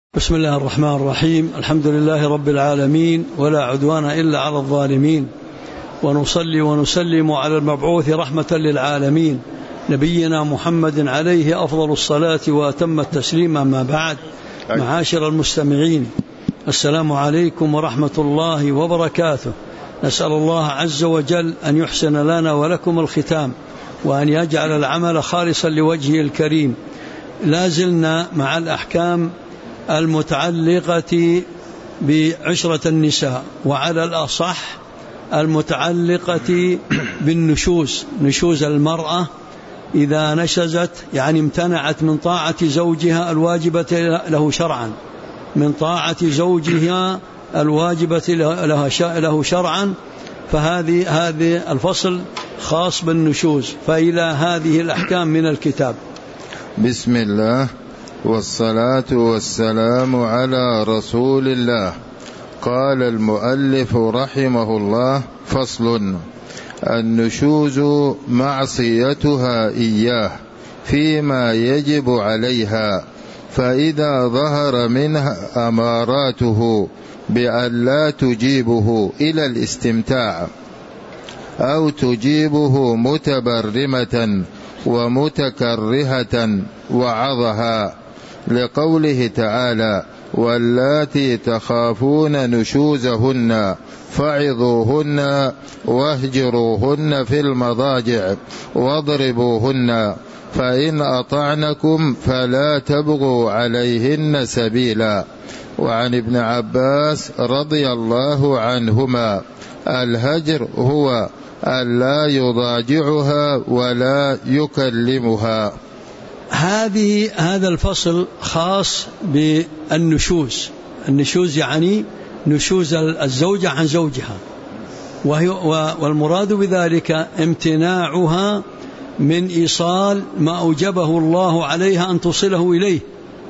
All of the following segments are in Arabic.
بسم الله الرحمن الرحيم. الحمد لله رب العالمين، ولا عدوان إلا على الظالمين، ونصلي ونسلم على المبعوث رحمة للعالمين نبينا محمد عليه أفضل الصلاة وأتم التسليم. أما بعد، معاشر المستمعين، السلام عليكم ورحمة الله وبركاته. نسأل الله عز وجل أن يحسن لنا ولكم الختام، وأن يجعل العمل خالصا لوجهه الكريم. لا زلنا مع الأحكام المتعلقة بعشرة النساء، وعلى الأصح المتعلقة بالنشوز، نشوز المرأة إذا نشزت، يعني امتنعت من طاعة زوجها الواجبة له شرعا، من طاعة زوجها الواجبة له شرعا. فهذه الفصل خاص بالنشوز. فإلى هذه الأحكام من الكتاب. بسم الله والصلاة والسلام على رسول الله. قال المؤلف رحمه الله: فصل: النشوز معصيتها إياه فيما يجب عليها، فإذا ظهر منها أماراته بأن لا تجيبه إلى الاستمتاع، أو تجيبه متبرمة ومتكرهة وعظها، لقوله تعالى: واللاتي تخافون نشوزهن فعظوهن واهجروهن في المضاجع واضربوهن، فإن أطعنكم فلا تبغوا عليهن سبيلا. وعن ابن عباس رضي الله عنهما: الهجر هو ألا يضاجعها ولا يكلمها. هذا الفصل خاص بالنشوز. النشوز يعني نشوز الزوجة عن زوجها، والمراد بذلك امتناعها من إيصال ما أوجبه الله عليها أن تصله إليه،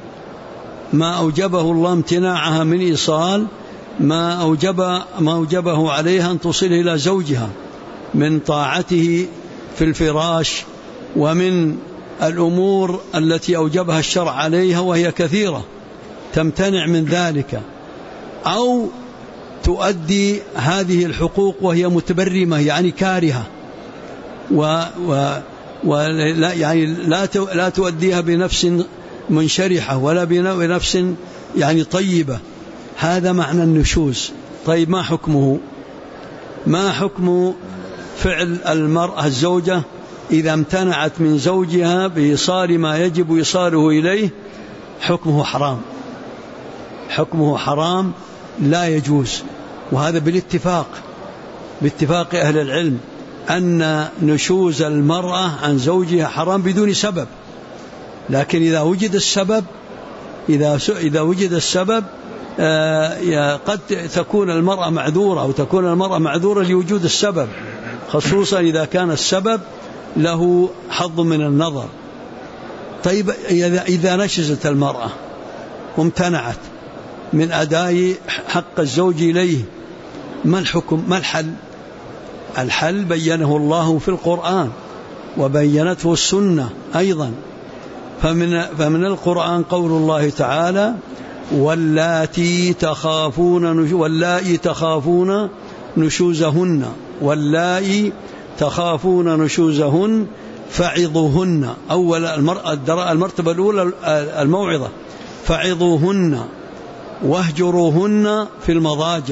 ما أوجبه الله، امتناعها من إيصال ما أوجبه عليها أن تصل إلى زوجها من طاعته في الفراش، ومن الأمور التي أوجبها الشرع عليها وهي كثيرة، تمتنع من ذلك، أو تؤدي هذه الحقوق وهي متبرمة، يعني كارهة، ولا يعني لا تؤديها بنفس منشرحة ولا بنفس يعني طيبة. هذا معنى النشوز. طيب، ما حكم فعل المرأة الزوجة إذا امتنعت من زوجها بإيصال ما يجب إيصاله إليه؟ حكمه حرام، لا يجوز. وهذا باتفاق أهل العلم أن نشوز المرأة عن زوجها حرام بدون سبب. لكن إذا وجد السبب قد تكون المرأة معذورة، أو تكون المرأة معذورة لوجود السبب، خصوصا إذا كان السبب له حظ من النظر. طيب، إذا نشزت المرأة وامتنعت من أداء حق الزوج إليه، ما الحكم؟ ما الحل؟ الحل بينه الله في القرآن، وبينته السنة أيضا. فمن القرآن قول الله تعالى: واللاتي تخافون نشوزهن فعظوهن. أول المرتبة الأولى الموعظة، فعظوهن واهجروهن في المضاجع،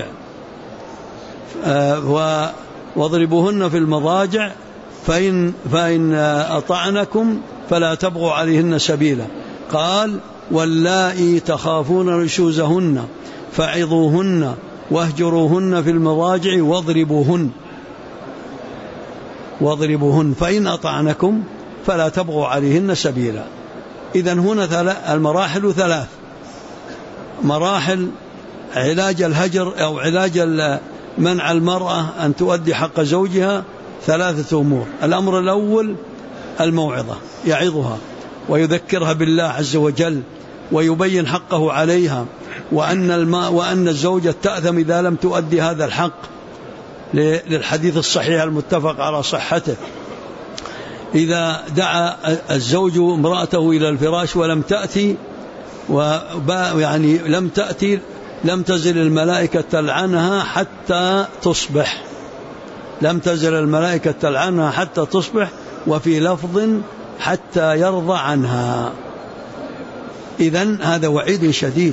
واضربوهن في المضاجع، فإن أطعنكم فلا تبغوا عليهن سبيلا. قال: واللائي تخافون نشوزهن فعظوهن واهجروهن في المضاجع واضربوهن فإن أطعنكم فلا تبغوا عليهن سبيلا. إذن هنا المراحل ثلاث مراحل: علاج الهجر أو علاج منع المرأة أن تؤدي حق زوجها، ثلاثة أمور. الأمر الأول الموعظة، يعظها ويذكرها بالله عز وجل، ويبين حقه عليها، وأن الزوجة تأثم إذا لم تؤدي هذا الحق، للحديث الصحيح المتفق على صحته: إذا دعا الزوج امرأته إلى الفراش ولم تأتي يعني لم تزل الملائكة تلعنها حتى تصبح، لم تزل الملائكة تلعنها حتى تصبح، وفي لفظ حتى يرضى عنها. إذن هذا وعيد شديد.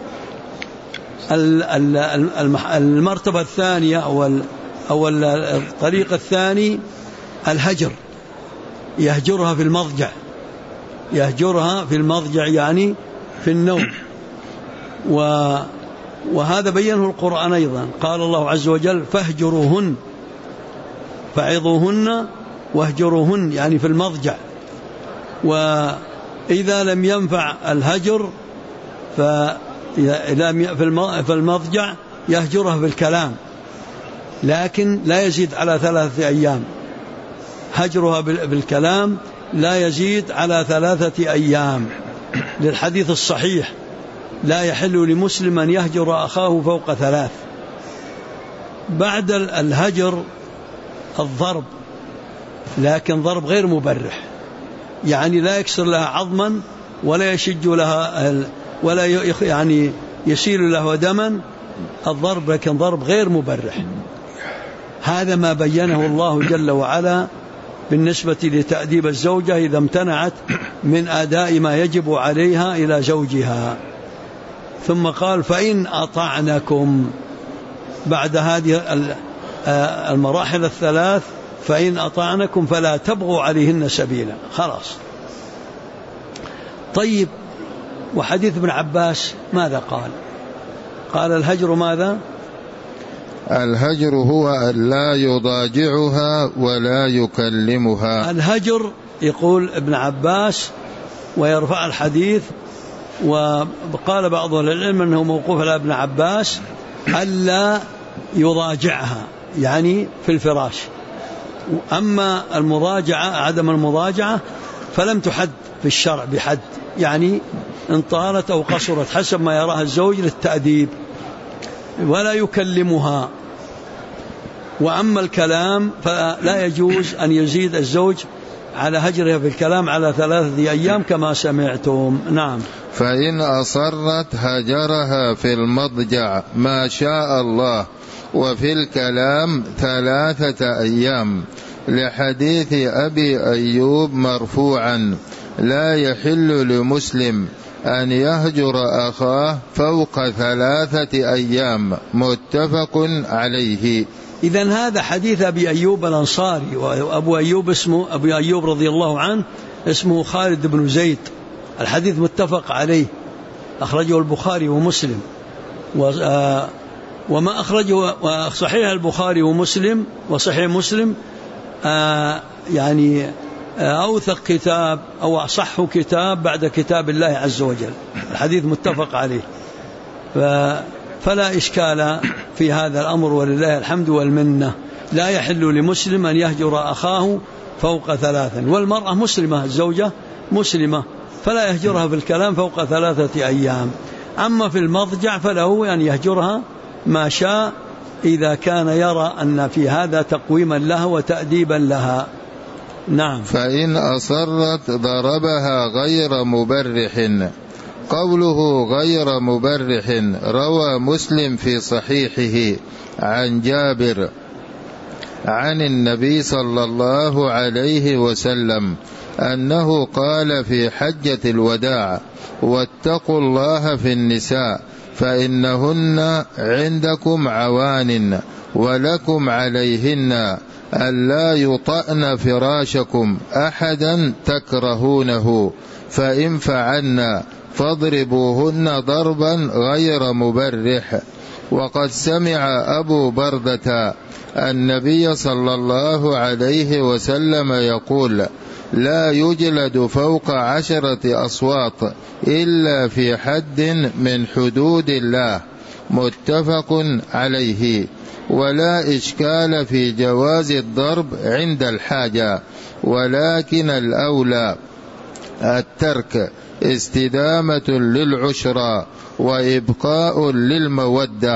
المرتبة الثانية أو الطريق الثاني الهجر، يهجرها في المضجع، يهجرها في المضجع يعني في النوم. وهذا بينه القرآن أيضا، قال الله عز وجل فاهجروهن، فعظوهن واهجروهن يعني في المضجع. وإذا لم ينفع الهجر في المضجع يهجرها بالكلام، لكن لا يزيد على 3 أيام. هجرها بالكلام لا يزيد على 3 أيام، للحديث الصحيح لا يحل لمسلم أن يهجر أخاه فوق 3. بعد الهجر الضرب، لكن ضرب غير مبرح، يعني لا يكسر لها عظما ولا يشج لها ولا يعني يسيل له دما، الضرب لكن ضرب غير مبرح. هذا ما بينه الله جل وعلا بالنسبة لتأديب الزوجة إذا امتنعت من أداء ما يجب عليها إلى زوجها. ثم قال فإن أطعنكم، بعد هذه المراحل الثلاث فإن أطعنكم فلا تبغوا عليهن سبيلا، خلاص. طيب، وحديث ابن عباس ماذا قال؟ قال الهجر ماذا؟ الهجر هو أن لا يضاجعها ولا يكلمها. الهجر يقول ابن عباس ويرفع الحديث، وقال بعض العلم أنه موقوف على ابن عباس، ألا يضاجعها يعني في الفراش. أما المضاجعة، عدم المضاجعة فلم تحد في الشرع بحد، يعني إن طالت أو قصرت حسب ما يراها الزوج للتأديب. ولا يكلمها. وأما الكلام فلا يجوز أن يزيد الزوج على هجرها في الكلام على 3 أيام كما سمعتم. نعم. فإن أصرت هجرها في المضجع ما شاء الله، وفي الكلام 3 أيام، لحديث أبي أيوب مرفوعا لا يحل لمسلم أن يهجر أخاه فوق 3 أيام، متفق عليه. إذن هذا حديث أبي أيوب الأنصاري، وأبو أيوب اسمه أبو أيوب رضي الله عنه اسمه خالد بن زيد. الحديث متفق عليه، أخرجه البخاري ومسلم. وما أخرجه صحيح البخاري ومسلم وصحيح مسلم يعني أوثق كتاب أو أصح كتاب بعد كتاب الله عز وجل. الحديث متفق عليه، فلا إشكال في هذا الأمر، ولله الحمد والمنة. لا يحل لمسلم أن يهجر أخاه فوق 3، والمرأة مسلمة، الزوجة مسلمة، فلا يهجرها في الكلام فوق 3 أيام. أما في المضجع فله أن يهجرها ما شاء إذا كان يرى أن في هذا تقويما لها وتأديبا لها. نعم. فإن أصرت ضربها غير مبرح. قوله غير مبرح روى مسلم في صحيحه عن جابر عن النبي صلى الله عليه وسلم أنه قال في حجة الوداع: واتقوا الله في النساء فإنهن عندكم عوان ولكم عليهن ألا يطأن فراشكم أحدا تكرهونه، فإن فعلن فاضربوهن ضربا غير مبرح. وقد سمع أبو بردة النبي صلى الله عليه وسلم يقول: لا يجلد فوق 10 أصوات إلا في حد من حدود الله، متفق عليه. ولا إشكال في جواز الضرب عند الحاجة، ولكن الأولى الترك استدامة للعشرة وإبقاء للمودة،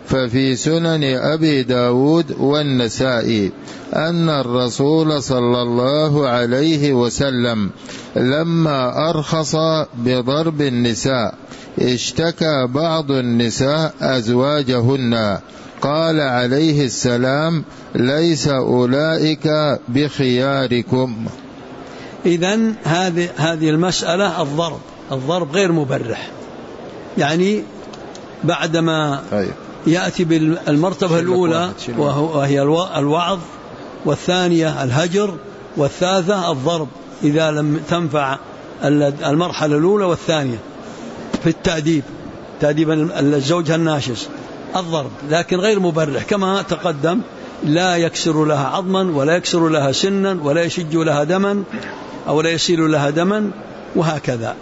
ففي سنن أبي داود والنسائي أن الرسول صلى الله عليه وسلم لما أرخص بضرب النساء اشتكى بعض النساء أزواجهن، قال عليه السلام: ليس أولئك بخياركم. إذن هذه المسألة الضرب غير مبرح، يعني بعدما يأتي بالمرتبة الأولى وهي الوعظ، والثانية الهجر، والثالثة الضرب إذا لم تنفع المرحلة الأولى والثانية في تأديب الزوج الناشز الضرب، لكن غير مبرح كما تقدم، لا يكسر لها عظما ولا يكسر لها سنا ولا يشج لها دما أو لا يسيل لها دما وهكذا.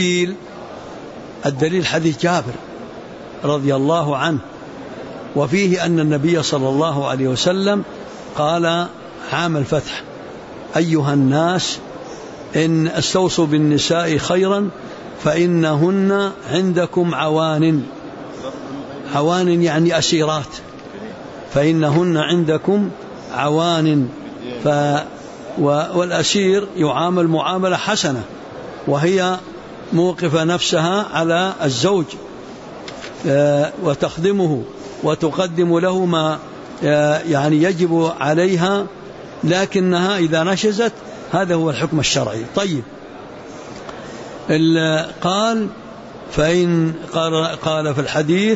الدليل حديث جابر رضي الله عنه، وفيه أن النبي صلى الله عليه وسلم قال عام الفتح: أيها الناس إن استوصوا بالنساء خيرا فإنهن عندكم عوان يعني أسيرات، فإنهن عندكم عوان. والأسير يعامل معاملة حسنة، وهي موقفة نفسها على الزوج وتخدمه وتقدم له ما يعني يجب عليها، لكنها إذا نشزت هذا هو الحكم الشرعي. طيب، قال في الحديث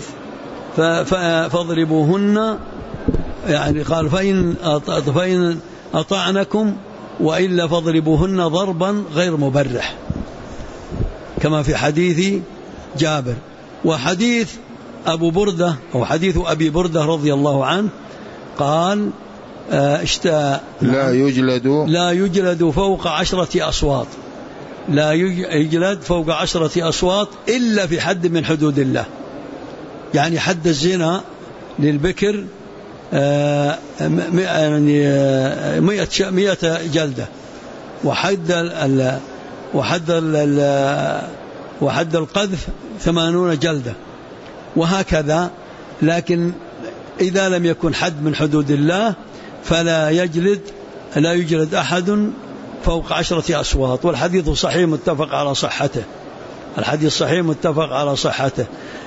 فاضربوهن، يعني قال فإن أطعنكم وإلا فاضربوهن ضربا غير مبرح، كما في حديث جابر. وحديث أبو بردة أو حديث أبي بردة رضي الله عنه قال لا يجلد فوق 10 أصوات، لا يجلد فوق 10 أصوات إلا في حد من حدود الله، يعني حد الزنا للبكر 100 جلدة، وحد القذف 80 جلدة، وهكذا. لكن إذا لم يكن حد من حدود الله فلا يجلد أحد فوق 10 أصوات. والحديث صحيح متفق على صحته، الحديث صحيح متفق على صحته.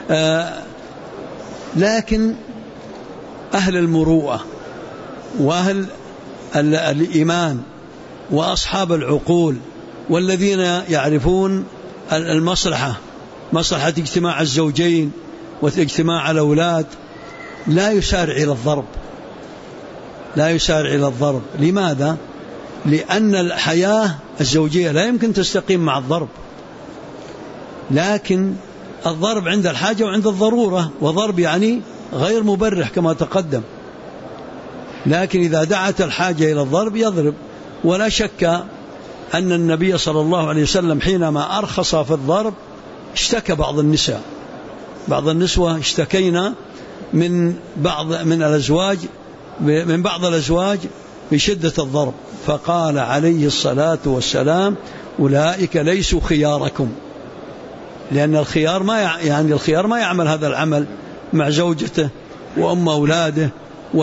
لكن أهل المروءة وأهل الإيمان وأصحاب العقول والذين يعرفون المصلحة، مصلحة اجتماع الزوجين واجتماع الأولاد، لا يسارع إلى الضرب. لماذا؟ لأن الحياة الزوجية لا يمكن تستقيم مع الضرب، لكن الضرب عند الحاجة وعند الضرورة، وضرب يعني غير مبرح كما تقدم، لكن إذا دعت الحاجة إلى الضرب يضرب. ولا شك أن النبي صلى الله عليه وسلم حينما أرخص في الضرب اشتكى بعض النسوة اشتكينا من بعض الأزواج بشدة الضرب، فقال عليه الصلاة والسلام: أولئك ليسوا خياركم، لأن الخيار ما يعمل هذا العمل مع زوجته وأم أولاده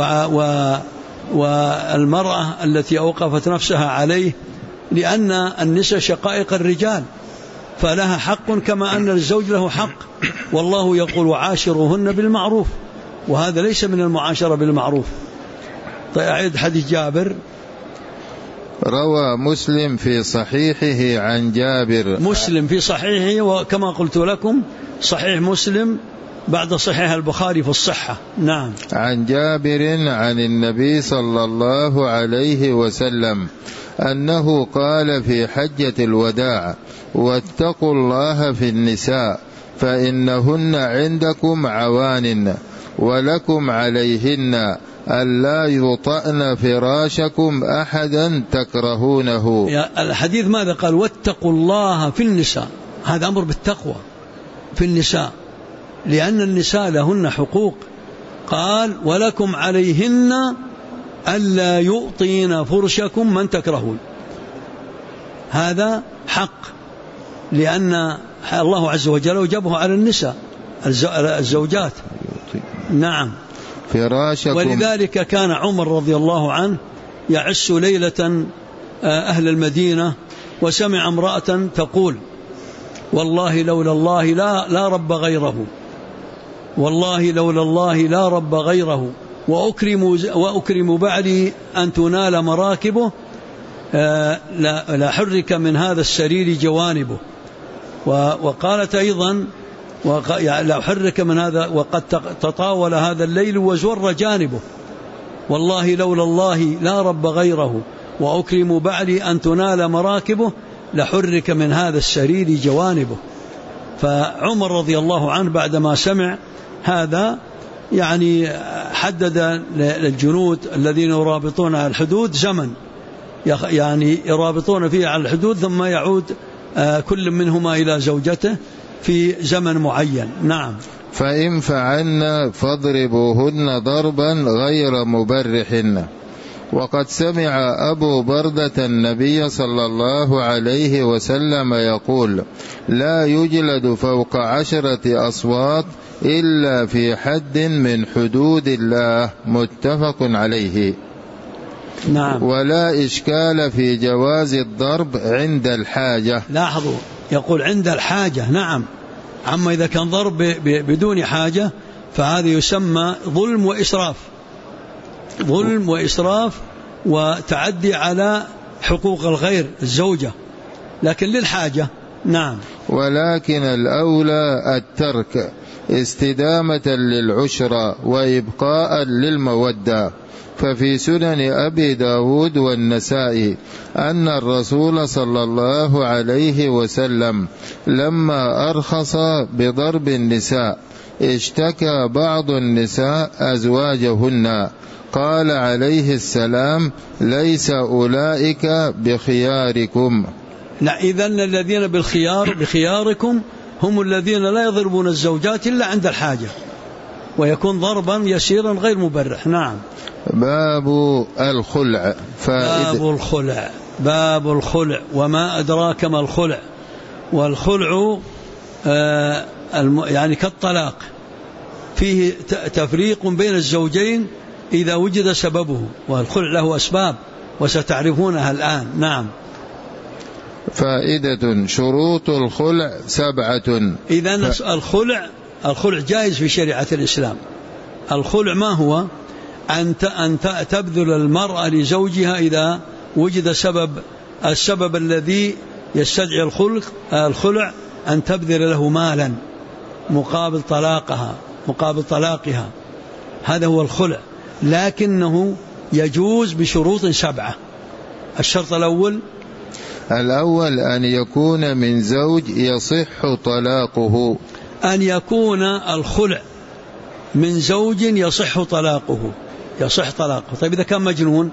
والمرأة التي أوقفت نفسها عليه، لأن النساء شقائق الرجال فلها حق كما أن الزوج له حق، والله يقول: وعاشروهن بالمعروف، وهذا ليس من المعاشرة بالمعروف. طيب، أعيد حديث جابر. روى مسلم في صحيحه عن جابر، مسلم في صحيحه، وكما قلت لكم صحيح مسلم بعد صحيح البخاري في الصحة. نعم. عن جابر عن النبي صلى الله عليه وسلم أنه قال في حجة الوداع: واتقوا الله في النساء فإنهن عندكم عوان ولكم عليهن ألا يطأن فراشكم أحدا تكرهونه. الحديث ماذا قال؟ واتقوا الله في النساء، هذا أمر بالتقوى في النساء، لأن النساء لهن حقوق. قال: ولكم عليهن ألا يؤطين فرشكم من تكرهون، هذا حق، لأن الله عز وجل وجبه على النساء الزوجات. نعم. فراشكم. ولذلك كان عمر رضي الله عنه يعس ليلة أهل المدينة وسمع امرأة تقول والله لولا الله لا رب غيره، والله لولا الله لا رب غيره، وأكرم بعدي أن تنال مراكبه لا حرك من هذا السرير جوانبه. وقالت أيضا لا حرك من هذا وقد تطاول هذا الليل وزور جانبه، والله لولا الله لا رب غيره، وأكرم بعدي أن تنال مراكبه لحرك من هذا السرير جوانبه. فعمر رضي الله عنه بعدما سمع هذا يعني حدد للجنود الذين يرابطون على الحدود زمن يعني يرابطون فيه على الحدود ثم يعود كل منهما إلى زوجته في زمن معين. نعم. فإن فعلن فاضربوهن ضربا غير مبرحن. وقد سمع أبو بردة النبي صلى الله عليه وسلم يقول لا يجلد فوق 10 أصوات إلا في حد من حدود الله، متفق عليه. نعم. ولا إشكال في جواز الضرب عند الحاجة. لاحظوا يقول عند الحاجة. نعم. أما إذا كان ضرب بدون حاجة فهذا يسمى ظلم وإسراف، ظلم وإسراف وتعدي على حقوق الغير الزوجة، لكن للحاجة. نعم. ولكن الأولى الترك استدامة للعشرة وإبقاء للمودة. ففي سنن أبي داود والنسائي أن الرسول صلى الله عليه وسلم لما أرخص بضرب النساء اشتكى بعض النساء أزواجهن، قال عليه السلام ليس أولئك بخياركم. لا، إذن الذين بخياركم هم الذين لا يضربون الزوجات إلا عند الحاجة، ويكون ضربا يسيرا غير مبرح. نعم. باب الخلع. باب الخلع وما أدراك ما الخلع. والخلع يعني كالطلاق، فيه تفريق بين الزوجين إذا وجد سببه، والخلع له أسباب وستعرفونها الآن. نعم. فائدة شروط الخلع 7. إذن الخلع جائز في شريعة الإسلام. الخلع ما هو؟ أن تبذل المرأة لزوجها إذا وجد السبب الذي يستدعي الخلع، أن تبذل له مالا مقابل طلاقها، هذا هو الخلع. لكنه يجوز بشروط 7. الشرط الأول أن يكون من زوج يصح طلاقه. أن يكون الخلع من زوج يصح طلاقه. طيب إذا كان مجنون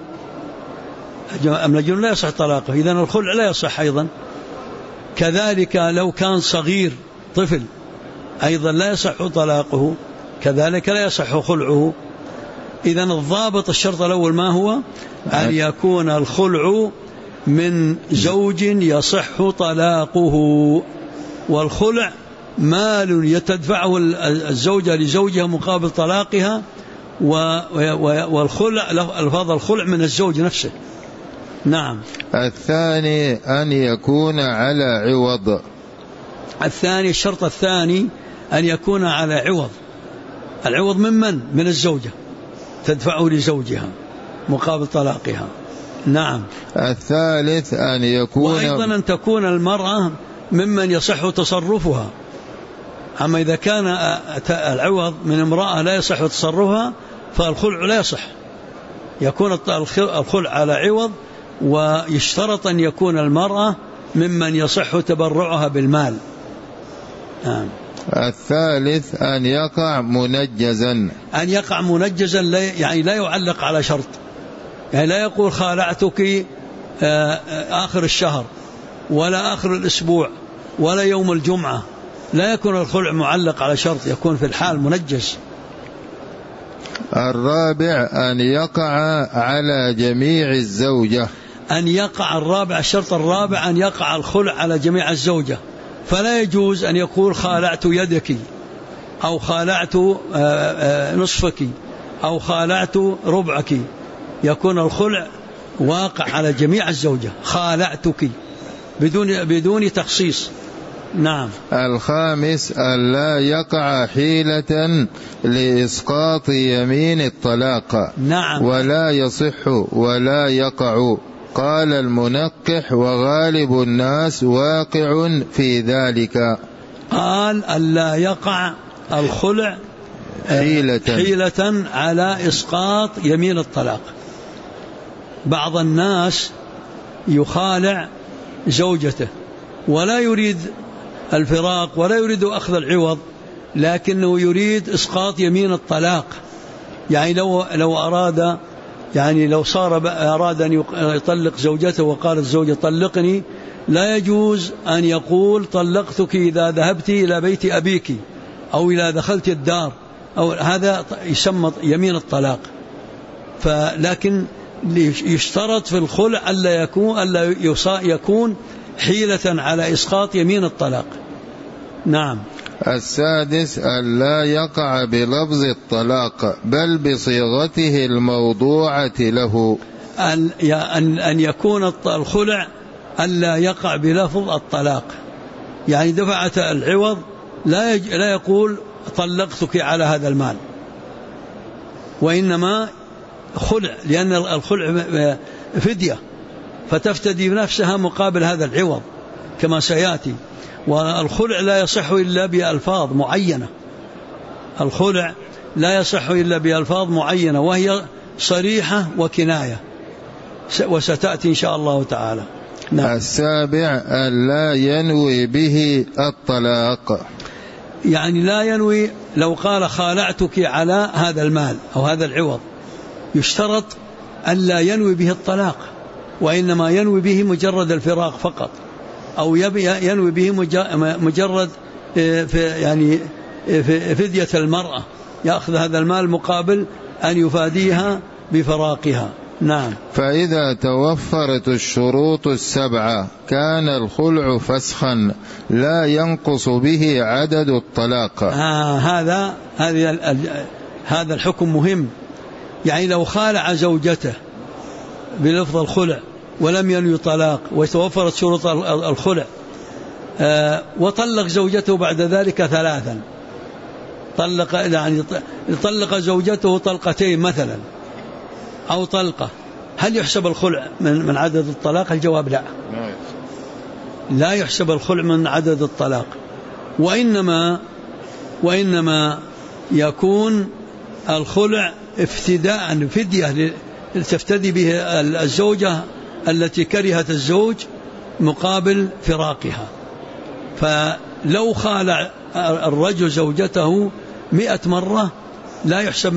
لا يصح طلاقه، إذن الخلع لا يصح أيضا. كذلك لو كان صغير طفل أيضا لا يصح طلاقه، كذلك لا يصح خلعه. إذن الضابط الشرط الأول ما هو؟ أن يكون الخلع من زوج يصح طلاقه. والخلع مال يتدفعه الزوجة لزوجها مقابل طلاقها، والخلع الفاظ الخلع من الزوج نفسه. نعم. الثاني أن يكون على عوض. الشرط الثاني أن يكون على عوض. العوض من الزوجة تدفعه لزوجها مقابل طلاقها. نعم. الثالث أن يكون وأيضا أن تكون المرأة ممن يصح تصرفها. أما إذا كان العوض من امرأة لا يصح تصرفها فالخلع لا يصح. يكون الخلع على عوض، ويشترط أن يكون المرأة ممن يصح تبرعها بالمال. نعم. الثالث أن يقع منجزا. يعني لا يعلق على شرط، يعني لا يقول خالعتك آخر الشهر ولا آخر الأسبوع ولا يوم الجمعة. لا يكون الخلع معلق على شرط، يكون في الحال منجز. الرابع أن يقع على جميع الزوجة. الشرط الرابع أن يقع الخلع على جميع الزوجة، فلا يجوز أن يقول خالعت يدك أو خالعت نصفك أو خالعت ربعك، يكون الخلع واقع على جميع الزوجة. خالعتك بدون تخصيص. نعم. الخامس ألا يقع حيلة لإسقاط يمين الطلاق. نعم. ولا يصح ولا يقع. قال المنقح وغالب الناس واقع في ذلك. قال ألا يقع الخلع حيلة على إسقاط يمين الطلاق. بعض الناس يخالع زوجته ولا يريد الفراق ولا يريد أخذ العوض، لكنه يريد إسقاط يمين الطلاق. يعني لو أراد، يعني لو أراد أن يطلق زوجته وقالت الزوجة طلقني، لا يجوز أن يقول طلقتك إذا ذهبت إلى بيت أبيك أو إذا دخلت الدار، أو هذا يسمى يمين الطلاق. لكن يشترط في الخلع ألا يكون حيلة على إسقاط يمين الطلاق. نعم. السادس ألا يقع بلفظ الطلاق بل بصيغته الموضوعة له. أن يكون الخلع ألا يقع بلفظ الطلاق، يعني دفعت العوض لا يقول طلقتك على هذا المال، وإنما خلع، لأن الخلع فدية فتفتدي بنفسها مقابل هذا العوض كما سيأتي. والخلع لا يصح إلا بألفاظ معينة. الخلع لا يصح إلا بألفاظ معينة وهي صريحة وكناية، وستأتي إن شاء الله تعالى. نعم. السابع ألا ينوي به الطلاق، يعني لا ينوي. لو قال خالعتك على هذا المال أو هذا العوض، يشترط ألا ينوي به الطلاق، وإنما ينوي به مجرد الفراق فقط، أو ينوي به مجرد يعني فدية المرأة، يأخذ هذا المال مقابل أن يفاديها بفراقها. نعم. فإذا توفرت الشروط السبعة كان الخلع فسخا لا ينقص به عدد الطلاق. هذا الحكم مهم. يعني لو خالع زوجته بلفظ الخلع ولم ينوي طلاق وتوفرت شروط الخلع، وطلق زوجته بعد ذلك ثلاثا، طلق زوجته طلقتين مثلا أو طلقة، هل يحسب الخلع من عدد الطلاق؟ الجواب لا يحسب الخلع من عدد الطلاق، وإنما يكون الخلع افتداء فدية تفتدي به الزوجة التي كرهت الزوج مقابل فراقها. فلو خالع الرجل زوجته 100 مرة لا يحسب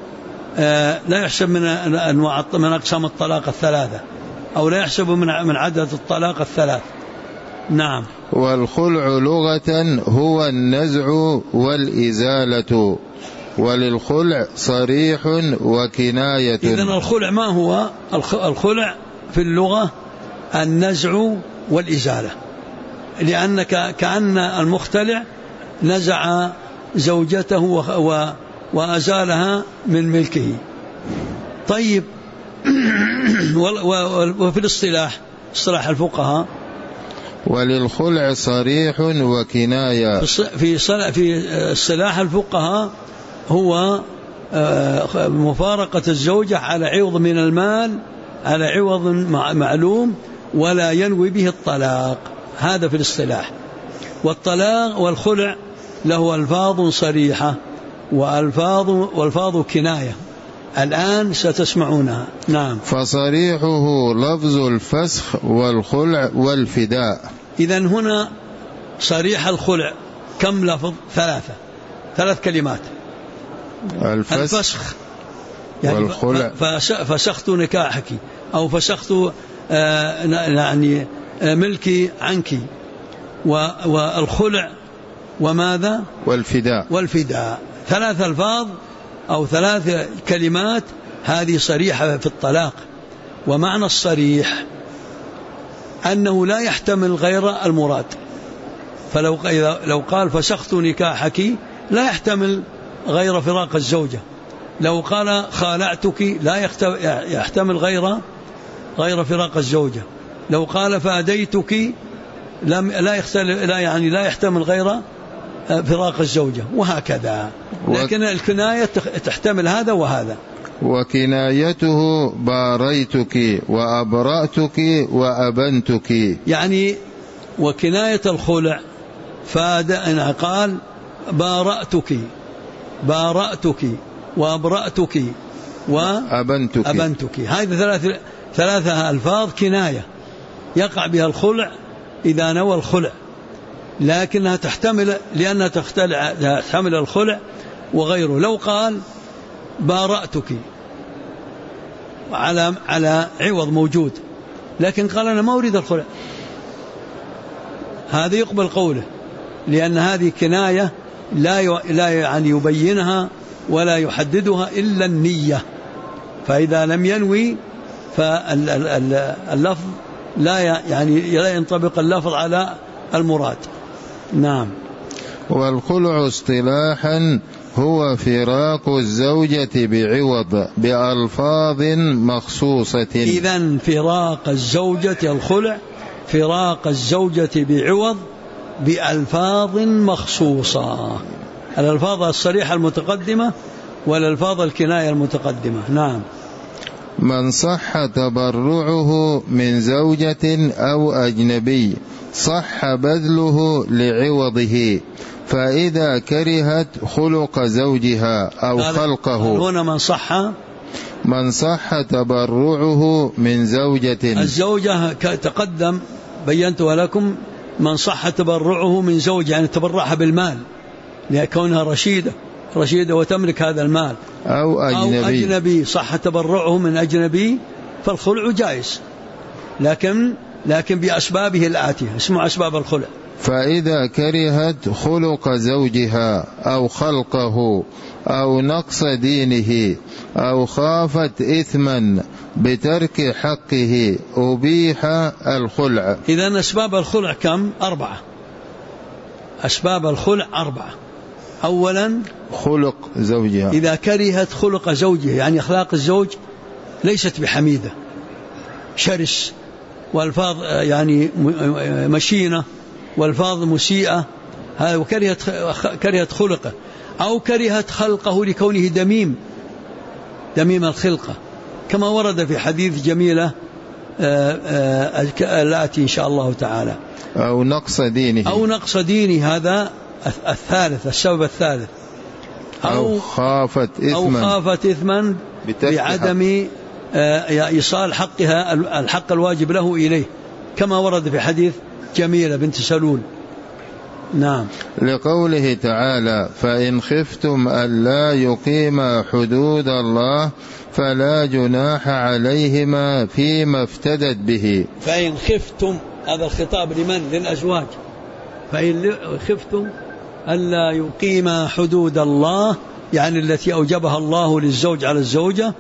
من أنواع من أقسام الطلاق الثلاثة، أو لا يحسب من عدد الطلاق الثلاث. نعم. والخلع لغة هو النزع والإزالة، وللخلع صريح وكناية. إذن الخلع ما هو؟ الخلع في اللغة النزع والإزالة، لأنك كأن المختلع نزع زوجته وأزالها من ملكه. طيب. وفي الاصطلاح، اصطلاح الفقهاء، وللخلع صريح وكناية. في اصطلاح الفقهاء هو مفارقة الزوجة على عوض من المال، على عوض معلوم، ولا ينوي به الطلاق. هذا في الاصطلاح. والطلاق والخلع له ألفاظ صريحة والفاظ كناية، الآن ستسمعونها. نعم. فصريحه لفظ الفسخ والخلع والفداء. إذن هنا صريح الخلع كم لفظ؟ 3 كلمات. الفسخ يعني والخلع، فسخت نكاحك، أو فسخت يعني ملكي عنك، والخلع وماذا؟ والفداء. 3 ألفاظ أو 3 كلمات، هذه صريحة في الطلاق. ومعنى الصريح أنه لا يحتمل غير المراد. فلو قال فسخت نكاحك، لا يحتمل غير فراق الزوجة. لو قال خالعتك لا يحتمل غير فراق الزوجة. لو قال فأديتك لا يحتمل غير فراق الزوجة، وهكذا. لكن الكناية تحتمل هذا وهذا. وكنايته باريتك وأبرأتك وأبنتك، يعني وكناية الخلع أنا قال بارأتك وأبرأتك وأبنتك، هذه ثلاثة ألفاظ كناية يقع بها الخلع إذا نوى الخلع، لكنها تحتمل لأنها تحتمل الخلع وغيره. لو قال بارأتك على عوض موجود، لكن قال أنا ما أريد الخلع، هذا يقبل قوله، لأن هذه كناية لا يعني يبينها ولا يحددها إلا النية. فإذا لم ينوي فاللفظ لا ينطبق اللفظ على المراد. نعم. والخلع اصطلاحا هو فراق الزوجة بعوض بألفاظ مخصوصة. إذن فراق الزوجة الخلع فراق الزوجة بعوض بألفاظ مخصوصة، الألفاظ الصريحة المتقدمة والألفاظ الكناية المتقدمة. نعم. من صح تبرعه من زوجة أو أجنبي صح بذله لعوضه، فإذا كرهت خلق زوجها أو خلقه. هنا من صح تبرعه من زوجة. الزوجة تقدم بينتها لكم، من صح تبرعه من زوجة يعني تبرعها بالمال لكونها رشيدة وتملك هذا المال، أو أجنبي صح تبرعه من أجنبي، فالخلع جائز، لكن بأسبابه الآتية، اسمه أسباب الخلع. فإذا كرهت خلق زوجها أو خلقه أو نقص دينه أو خافت إثما بترك حقه أبيح الخلع. إذن أسباب الخلع كم؟ 4. أسباب الخلع 4. أولا خلق زوجها، إذا كرهت خلق زوجها يعني أخلاق الزوج ليست بحميدة، شرس، والفاظ يعني مشينة، والفاظ مسيئة، هذا وكرهت خلقه، أو كرهت خلقه لكونه دميم الخلقة، كما ورد في حديث جميلة الآتي إن شاء الله تعالى. أو نقص دينه، هذا السبب الثالث. أو خافت إثما بعدم إيصال حقها الحق الواجب له إليه، كما ورد في حديث جميلة بنت سلول. نعم. لقوله تعالى فإن خفتم ألا يقيما حدود الله فلا جناح عليهما فيما افتدت به. فإن خفتم، هذا الخطاب لمن؟ للأزواج. فإن خفتم ألا يقيما حدود الله يعني التي أوجبها الله للزوج على الزوجة،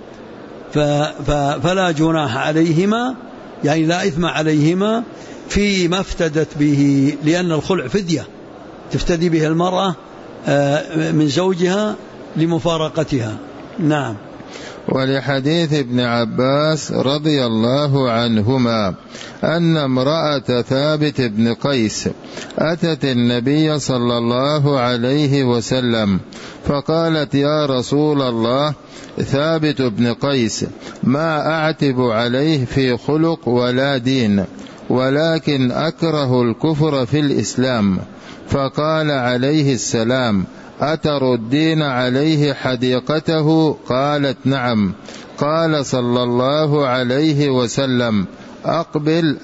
فلا جناح عليهما يعني لا إثم عليهما فيما افتدت به، لأن الخلع فدية تفتدي به المرأة من زوجها لمفارقتها. نعم. ولحديث ابن عباس رضي الله عنهما أن امرأة ثابت بن قيس أتت النبي صلى الله عليه وسلم فقالت يا رسول الله ثابت بن قيس ما أعتب عليه في خلق ولا دين، ولكن أكره الكفر في الإسلام. فقال عليه السلام أتردين عليه حديقته؟ قالت نعم. قال صلى الله عليه وسلم اقبل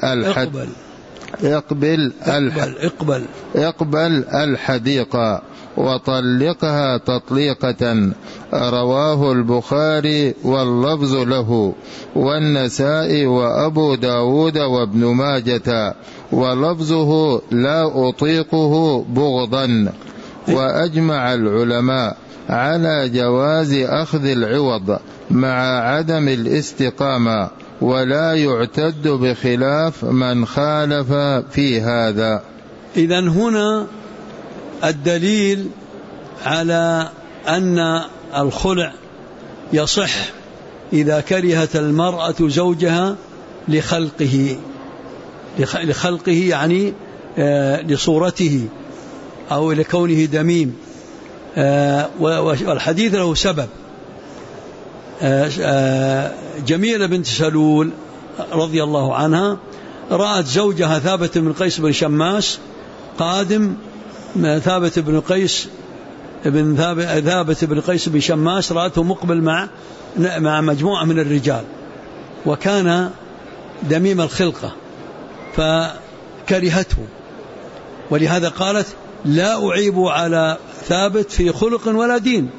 الحديقة وطلقها تطليقة. رواه البخاري واللفظ له، والنسائي وأبو داود وابن ماجة، ولفظه لا أطيقه بغضا. وأجمع العلماء على جواز أخذ العوض مع عدم الاستقامة، ولا يعتد بخلاف من خالف في هذا. إذن هنا الدليل على أن الخلع يصح إذا كرهت المرأة زوجها لخلقه يعني لصورته أو لكونه دميم. والحديث له سبب. جميلة بنت سلول رضي الله عنها رأت زوجها ثابت بن قيس بن شماس قادم. ثابت بن قيس بن شماس رأته مقبل مع مجموعة من الرجال، وكان دميم الخلقة فكرهته، ولهذا قالت: لا أعيب على ثابت في خلق ولا دين،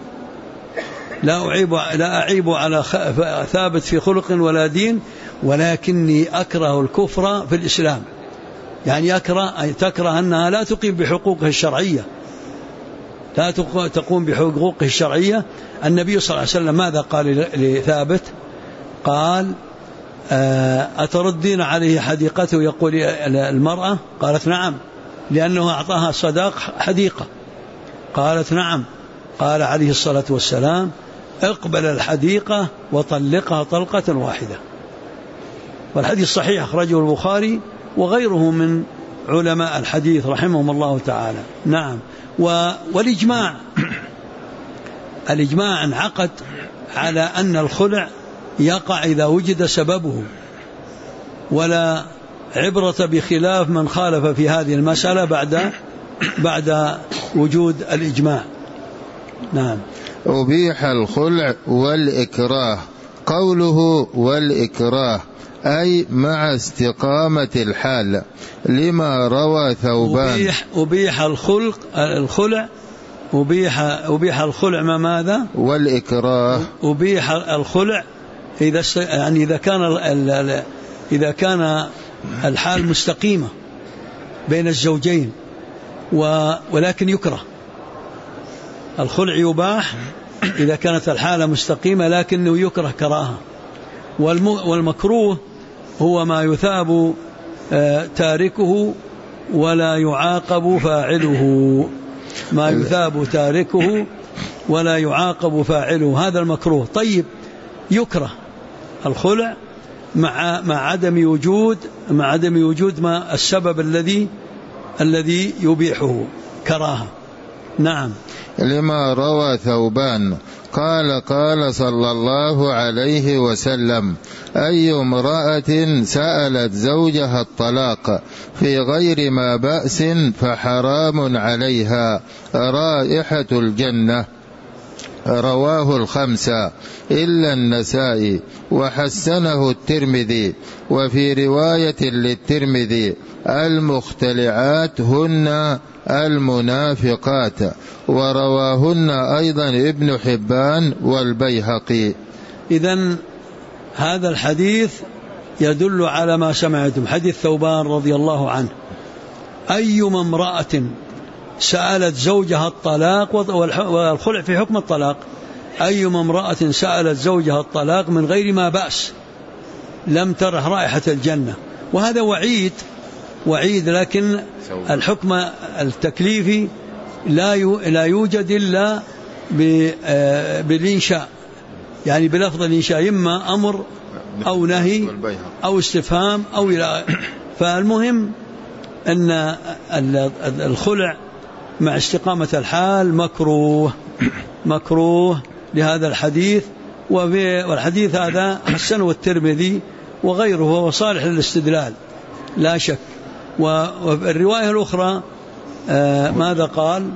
لا أعيب على ثابت في خلق ولا دين، ولكني أكره الكفر في الإسلام. يعني تكره أنها لا تقيم بحقوقه الشرعية، لا تقوم بحقوقه الشرعية. النبي صلى الله عليه وسلم ماذا قال لثابت؟ قال: أتردين عليه حديقته؟ يقول المرأة. قالت: نعم، لأنه أعطاها صداق حديقة. قالت: نعم. قال عليه الصلاة والسلام: اقبل الحديقة وطلقها طلقة واحدة. والحديث صحيح، أخرجه البخاري وغيره من علماء الحديث رحمهم الله تعالى. نعم. الإجماع انعقد على أن الخلع يقع إذا وجد سببه، ولا عبرة بخلاف من خالف في هذه المسألة بعد وجود الإجماع. نعم. أبيح الخلع والإكراه. قوله والإكراه أي مع استقامة الحال، لما روى ثوبان. أبيح الخلع ماذا؟ والإكراه. أبيح الخلع يعني إذا كان الحال مستقيمة بين الزوجين، ولكن يكره. الخلع يباح إذا كانت الحالة مستقيمة، لكنه يكره كراهة. والمكروه هو ما يثاب تاركه ولا يعاقب فاعله. ما يثاب تاركه ولا يعاقب فاعله، هذا المكروه. طيب، يكره الخلع مع عدم وجود ما السبب الذي يبيحه كراهة. نعم. لما روى ثوبان قال صلى الله عليه وسلم: أي امرأة سألت زوجها الطلاق في غير ما بأس فحرام عليها رائحة الجنة. رواه الخمسة إلا النسائي، وحسنه الترمذي. وفي رواية للترمذي: المختلعات هن المنافقات. ورواهن أيضا ابن حبان والبيهقي. إذن هذا الحديث يدل على ما سمعتم، حديث ثوبان رضي الله عنه: أيما امرأة سألت زوجها الطلاق، والخلع في حكم الطلاق، أيما امرأة سألت زوجها الطلاق من غير ما بأس لم تره رائحة الجنة. وهذا وعيد، لكن الحكم التكليفي لا يوجد إلا بالإنشاء، يعني بلفظ الإنشاء، إما أمر أو نهي أو استفهام أو إلى. فالمهم أن الخلع مع استقامة الحال مكروه لهذا الحديث. والحديث هذا حسنه الترمذي وغيره، وهو صالح للاستدلال لا شك. والرواية الأخرى ماذا قال؟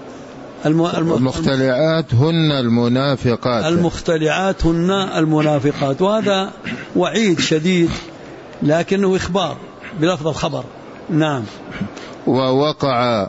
المختلعات هن المنافقات. المختلعات هن المنافقات. وهذا وعيد شديد، لكنه إخبار بلفظ الخبر. نعم. ووقع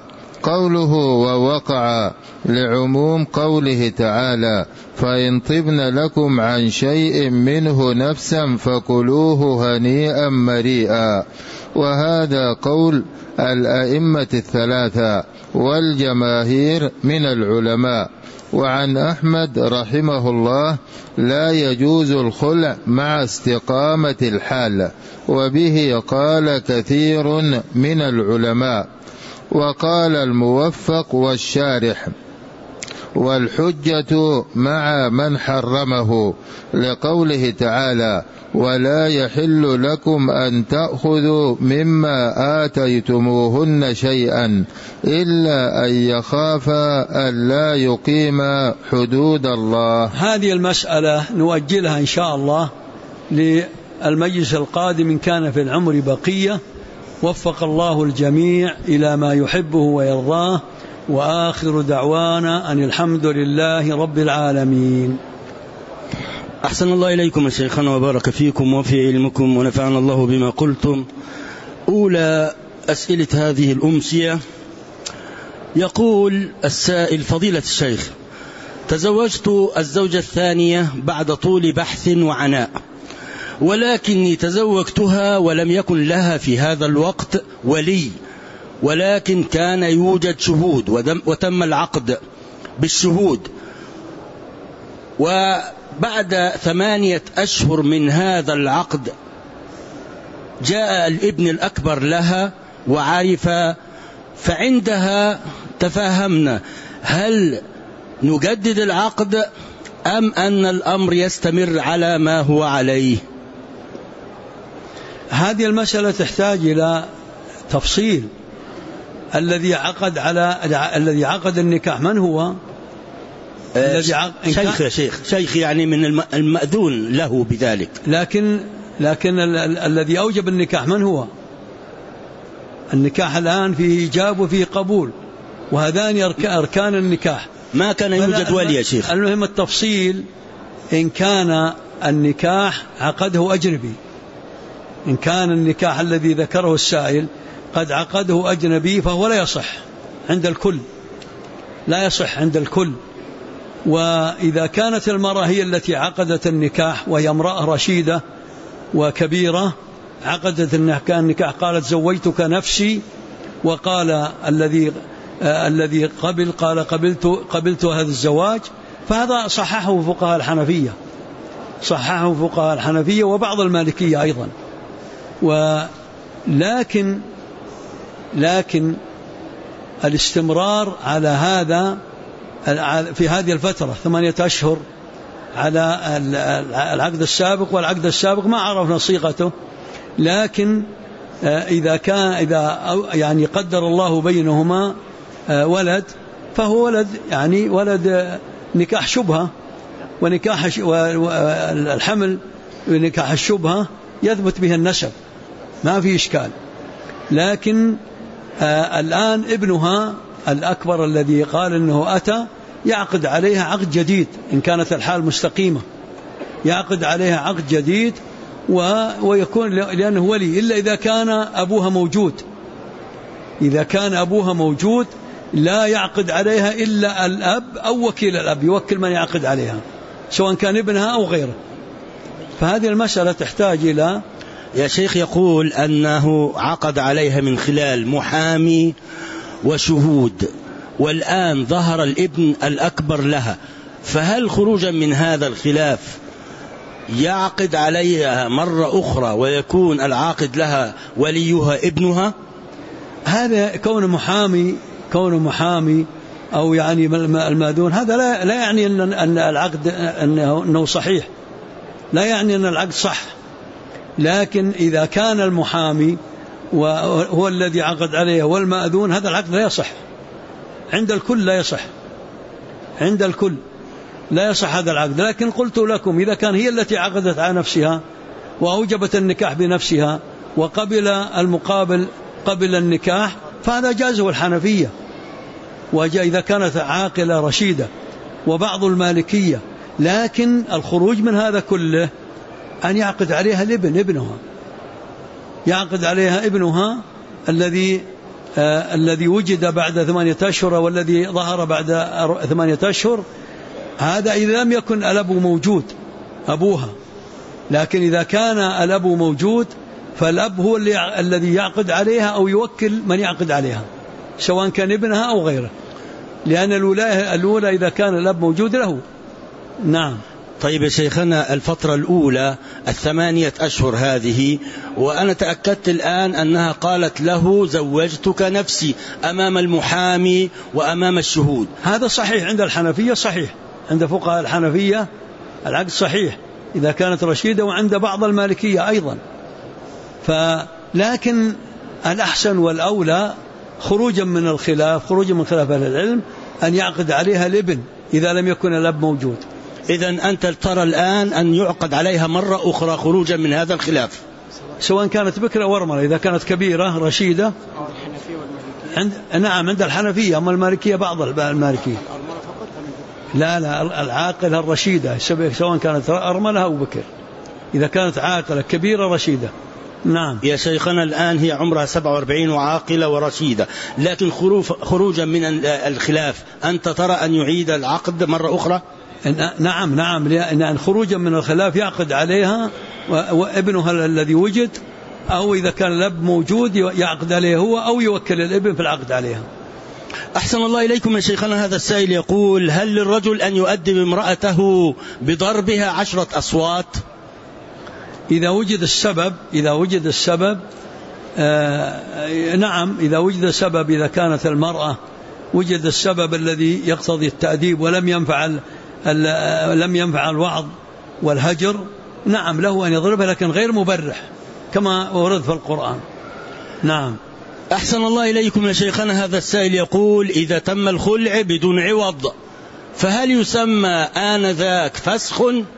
لعموم قوله تعالى: فإن طبن لكم عن شيء منه نفسا فكلوه هنيئا مريئا. وهذا قول الأئمة الثلاثة والجماهير من العلماء. وعن أحمد رحمه الله: لا يجوز الخلع مع استقامة الحال، وبه قال كثير من العلماء. وقال الموفق والشارح: والحجة مع من حرمه، لقوله تعالى: ولا يحل لكم أن تأخذوا مما آتيتموهن شيئا إلا أن يخافا ألا يقيما حدود الله. هذه المسألة نؤجلها إن شاء الله للمجلس القادم إن كان في العمر بقية. وفق الله الجميع إلى ما يحبه ويرضاه، وآخر دعوانا أن الحمد لله رب العالمين. أحسن الله إليكم يا شيخنا وبارك فيكم وفي علمكم ونفعنا الله بما قلتم. أولى أسئلة هذه الأمسية، يقول السائل: فضيلة الشيخ، تزوجت الزوجة الثانية بعد طول بحث وعناء، ولكني تزوجتها ولم يكن لها في هذا الوقت ولي، ولكن كان يوجد شهود وتم العقد بالشهود، وبعد 8 أشهر من هذا العقد جاء الابن الأكبر لها وعرف، فعندها تفاهمنا هل نجدد العقد أم أن الأمر يستمر على ما هو عليه؟ هذه المسألة تحتاج إلى تفصيل. الذي عقد النكاح من هو؟ شيخ يعني من المأذون له بذلك. لكن الذي أوجب النكاح من هو؟ النكاح الآن فيه إيجاب وفيه قبول، وهذان أركان النكاح. ما كان يوجد ولي يا شيخ. المهم التفصيل. إن كان النكاح عقده أجنبي، إن كان النكاح الذي ذكره السائل قد عقده أجنبي فهو لا يصح عند الكل، لا يصح عند الكل. وإذا كانت المرأة هي التي عقدت النكاح وهي امرأة رشيدة وكبيرة، عقدت النكاح قالت زوجتك نفسي، وقال الذي قال قبلت هذا الزواج، فهذا صححه فقهاء الحنفية، صححه فقهاء الحنفية وبعض المالكية أيضا. لكن الاستمرار على هذا في هذه الفترة 8 أشهر على العقد السابق، والعقد السابق ما عرفنا صيغته، لكن إذا يعني قدر الله بينهما ولد فهو ولد، يعني ولد نكاح شبهة، ونكاح الحمل ونكاح الشبهة يثبت به النسب، ما في إشكال. لكن الآن ابنها الأكبر الذي قال إنه أتى يعقد عليها عقد جديد إن كانت الحال مستقيمة، يعقد عليها عقد جديد ويكون لأنه ولي، إلا إذا كان أبوها موجود. إذا كان أبوها موجود لا يعقد عليها إلا الأب أو وكيل الأب، يوكل من يعقد عليها سواء كان ابنها أو غيره. فهذه المسألة تحتاج إلى يا شيخ. يقول أنه عقد عليها من خلال محامي وشهود، والآن ظهر الابن الأكبر لها، فهل خروجا من هذا الخلاف يعقد عليها مرة أخرى ويكون العاقد لها وليها ابنها؟ هذا كون محامي أو يعني المأذون، هذا لا يعني أن العقد أنه صحيح، لا يعني أن العقد صح. لكن إذا كان المحامي وهو الذي عقد عليه والمأذون، هذا العقد لا يصح عند الكل، لا يصح عند الكل، لا يصح هذا العقد. لكن قلت لكم إذا كان هي التي عقدت على نفسها وأوجبت النكاح بنفسها وقبل المقابل قبل النكاح، فهذا جازه الحنفية. وإذا كانت عاقلة رشيدة وبعض المالكية. لكن الخروج من هذا كله أن يعقد عليها ابنها، يعقد عليها ابنها الذي وجد بعد 8 أشهر والذي ظهر بعد 8 أشهر. هذا إذا لم يكن الأب موجود أبوها. لكن إذا كان الأب موجود فالأب هو الذي يعقد عليها أو يوكل من يعقد عليها سواء كان ابنها أو غيره، لأن الولاية الأولى إذا كان الأب موجود له. نعم. طيب يا شيخنا، الفترة الأولى 8 أشهر هذه، وأنا تأكدت الآن أنها قالت له زوجتك نفسي أمام المحامي وأمام الشهود. هذا صحيح عند الحنفية، صحيح عند فقهاء الحنفية العقد صحيح إذا كانت رشيدة، وعند بعض المالكية أيضا. لكن الأحسن والأولى خروجا من الخلاف أهل العلم أن يعقد عليها الابن إذا لم يكن الأب موجود. إذن أنت ترى الآن أن يعقد عليها مرة أخرى خروجا من هذا الخلاف، سواء كانت بكرة أو أرملة، إذا كانت كبيرة رشيدة نعم عند الحنفية. أما المالكية بعض المالكية لا العاقلة الرشيدة سواء كانت أرملة أو بكر، إذا كانت عاقلة كبيرة رشيدة. نعم يا شيخنا، الآن هي عمرها 47 وعاقلة ورشيدة، لكن خروجا من الخلاف أنت ترى أن يعيد العقد مرة أخرى؟ نعم لأن خروجا من الخلاف يعقد عليها وابنها الذي وجد، أو إذا كان الأب موجود يعقد عليه هو، أو يوكل الابن في العقد عليها. أحسن الله إليكم يا شيخنا. هذا السائل يقول: هل للرجل أن يؤدب امرأته بضربها 10 أصوات؟ إذا وجد السبب نعم، إذا وجد السبب، إذا كانت المرأة وجد السبب الذي يقتضي التأديب ولم ينفع الوعظ والهجر، نعم له أن يضربها، لكن غير مبرح كما ورد في القرآن. نعم. أحسن الله إليكم يا شيخنا. هذا السائل يقول: إذا تم الخلع بدون عوض فهل يسمى آنذاك فسخ؟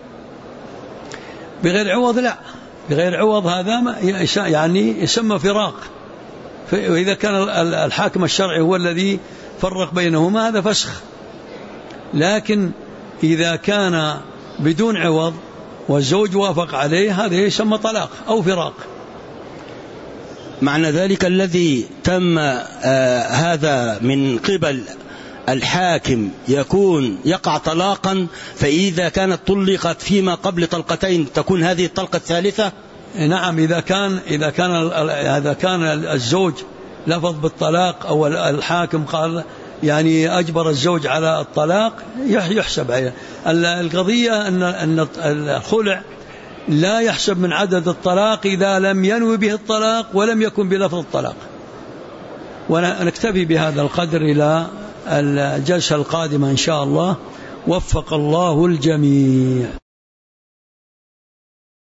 بغير عوض لا، بغير عوض هذا يعني يسمى فراق، وإذا كان الحاكم الشرعي هو الذي فرق بينهما هذا فسخ. لكن إذا كان بدون عوض والزوج وافق عليه هذا يسمى طلاق أو فراق. معنى ذلك الذي تم هذا من قبل الحاكم يقع طلاقا، فإذا كانت طلقت فيما قبل طلقتين تكون هذه الطلقة الثالثة؟ نعم، إذا كان الزوج لفظ بالطلاق أو الحاكم قال يعني أجبر الزوج على الطلاق يحسب عليه. القضية أن الخلع لا يحسب من عدد الطلاق إذا لم ينوي به الطلاق ولم يكن بلفظ الطلاق. ونكتفي بهذا القدر إلى الجلسة القادمة إن شاء الله. وفق الله الجميع.